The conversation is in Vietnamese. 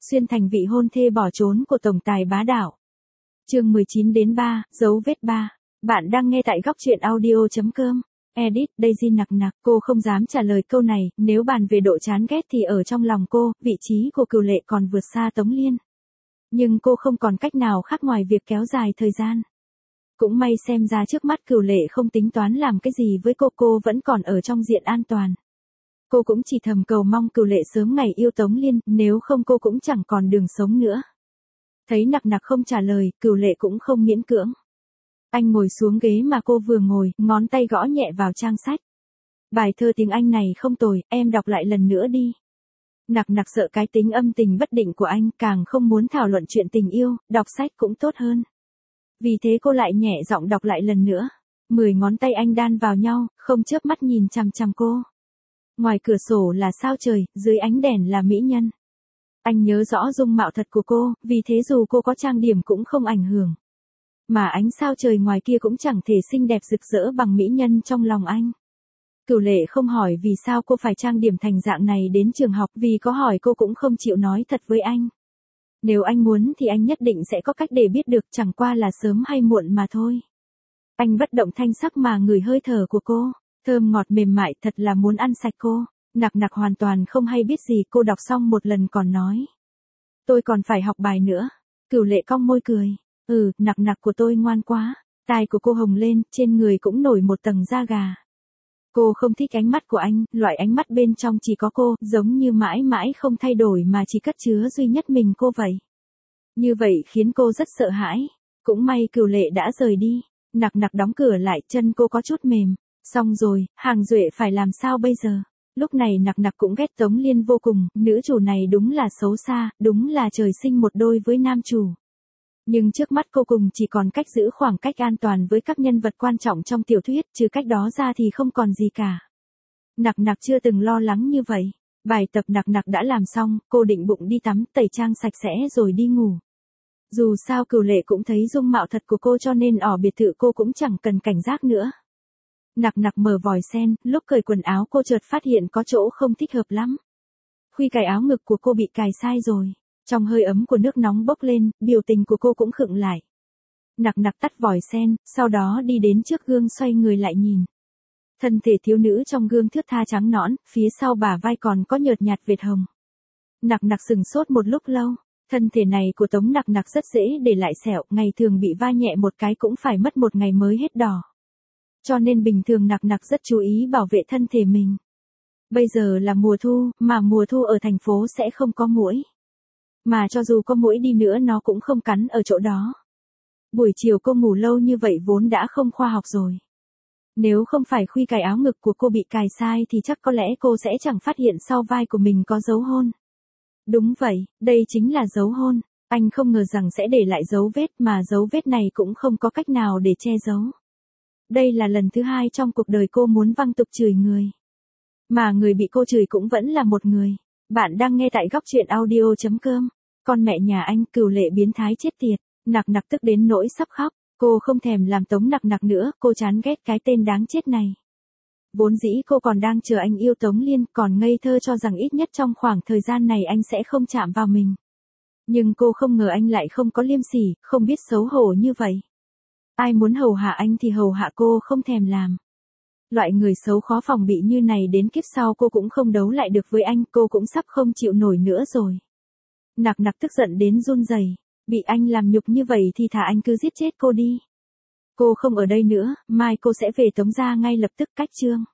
xuyên thành vị hôn thê bỏ trốn của tổng tài bá đạo. Chương 19-3, dấu vết 3. Bạn đang nghe tại góc truyện audio.com. Edit, Daisy nặc nặc, cô không dám trả lời câu này, nếu bàn về độ chán ghét thì ở trong lòng cô, vị trí của Cửu Lệ còn vượt xa Tống Liên. Nhưng cô không còn cách nào khác ngoài việc kéo dài thời gian. Cũng may xem ra trước mắt Cửu Lệ không tính toán làm cái gì với cô vẫn còn ở trong diện an toàn. Cô cũng chỉ thầm cầu mong Cửu Lệ sớm ngày yêu Tống Liên, nếu không cô cũng chẳng còn đường sống nữa. Thấy nặc nặc không trả lời, Cửu Lệ cũng không miễn cưỡng. Anh ngồi xuống ghế mà cô vừa ngồi, ngón tay gõ nhẹ vào trang sách. Bài thơ tiếng Anh này không tồi, em đọc lại lần nữa đi. Nặc nặc sợ cái tính âm tình bất định của anh, càng không muốn thảo luận chuyện tình yêu, đọc sách cũng tốt hơn. Vì thế cô lại nhẹ giọng đọc lại lần nữa. 10 ngón tay anh đan vào nhau, không chớp mắt nhìn chằm chằm cô. Ngoài cửa sổ là sao trời, dưới ánh đèn là mỹ nhân. Anh nhớ rõ dung mạo thật của cô, vì thế dù cô có trang điểm cũng không ảnh hưởng. Mà ánh sao trời ngoài kia cũng chẳng thể xinh đẹp rực rỡ bằng mỹ nhân trong lòng anh. Cửu Lệ không hỏi vì sao cô phải trang điểm thành dạng này đến trường học, vì có hỏi cô cũng không chịu nói thật với anh. Nếu anh muốn thì anh nhất định sẽ có cách để biết được, chẳng qua là sớm hay muộn mà thôi. Anh bất động thanh sắc mà ngửi hơi thở của cô, thơm ngọt mềm mại, thật là muốn ăn sạch cô. Nặc nặc hoàn toàn không hay biết gì, cô đọc xong một lần còn nói. Tôi còn phải học bài nữa. Cửu Lệ cong môi cười. Nặc nặc của tôi ngoan quá. Tai của cô hồng lên, trên người cũng nổi một tầng da gà. Cô không thích ánh mắt của anh, loại ánh mắt bên trong chỉ có cô, giống như mãi mãi không thay đổi mà chỉ cất chứa duy nhất mình cô vậy. Như vậy khiến cô rất sợ hãi. Cũng may Cửu Lệ đã rời đi. Nặc nặc đóng cửa lại, chân cô có chút mềm. Xong rồi, Hàng Duệ phải làm sao bây giờ? Lúc này nặc nặc cũng ghét Tống Liên vô cùng, nữ chủ này đúng là xấu xa, đúng là trời sinh một đôi với nam chủ. Nhưng trước mắt cô cùng chỉ còn cách giữ khoảng cách an toàn với các nhân vật quan trọng trong tiểu thuyết, trừ cách đó ra thì không còn gì cả. Nặc nặc chưa từng lo lắng như vậy. Bài tập nặc nặc đã làm xong, cô định bụng đi tắm, tẩy trang sạch sẽ rồi đi ngủ. Dù sao Cửu Lệ cũng thấy dung mạo thật của cô cho nên ở biệt thự cô cũng chẳng cần cảnh giác nữa. Nặc nặc mở vòi sen, lúc cởi quần áo cô chợt phát hiện có chỗ không thích hợp lắm. Khuy cài áo ngực của cô bị cài sai rồi. Trong hơi ấm của nước nóng bốc lên, biểu tình của cô cũng khựng lại. Nặc nặc tắt vòi sen, sau đó đi đến trước gương xoay người lại nhìn. Thân thể thiếu nữ trong gương thướt tha trắng nõn, phía sau bả vai còn có nhợt nhạt vệt hồng. Nặc nặc sừng sốt một lúc lâu, thân thể này của Tống nặc nặc rất dễ để lại sẹo, ngày thường bị va nhẹ một cái cũng phải mất một ngày mới hết đỏ. Cho nên bình thường nặc nặc rất chú ý bảo vệ thân thể mình. Bây giờ là mùa thu, mà mùa thu ở thành phố sẽ không có muỗi. Mà cho dù có muỗi đi nữa nó cũng không cắn ở chỗ đó. Buổi chiều cô ngủ lâu như vậy vốn đã không khoa học rồi. Nếu không phải khuy cài áo ngực của cô bị cài sai thì chắc có lẽ cô sẽ chẳng phát hiện sau vai của mình có dấu hôn. Đúng vậy, đây chính là dấu hôn. Anh không ngờ rằng sẽ để lại dấu vết, mà dấu vết này cũng không có cách nào để che giấu. Đây là lần thứ 2 trong cuộc đời cô muốn văng tục chửi người. Mà người bị cô chửi cũng vẫn là một người. Bạn đang nghe tại góc truyện audio.com. Con mẹ nhà anh, Cửu Lệ biến thái chết tiệt. Nặc nặc tức đến nỗi sắp khóc. Cô không thèm làm Tống nặc nặc nữa, cô chán ghét cái tên đáng chết này. Vốn dĩ cô còn đang chờ anh yêu Tống Liên, còn ngây thơ cho rằng ít nhất trong khoảng thời gian này anh sẽ không chạm vào mình. Nhưng cô không ngờ anh lại không có liêm sỉ, không biết xấu hổ như vậy. Ai muốn hầu hạ anh thì hầu hạ cô không thèm làm. Loại người xấu khó phòng bị như này đến kiếp sau cô cũng không đấu lại được với anh, cô cũng sắp không chịu nổi nữa rồi. Nặc nặc tức giận đến run rẩy, bị anh làm nhục như vậy thì thả anh cứ giết chết cô đi. Cô không ở đây nữa, mai cô sẽ về Tống gia ngay lập tức, cách chương.